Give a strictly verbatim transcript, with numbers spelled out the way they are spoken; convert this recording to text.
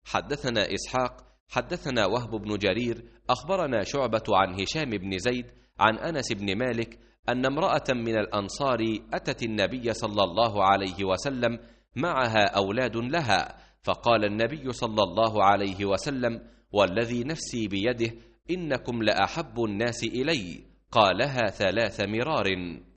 حدثنا إسحاق حدثنا وهب بن جرير أخبرنا شعبة عن هشام بن زيد عن أنس بن مالك أن امرأة من الأنصار أتت النبي صلى الله عليه وسلم معها أولاد لها، فقال النبي صلى الله عليه وسلم: والذي نفسي بيده إنكم لأحب الناس إلي. قالها ثلاث مرار.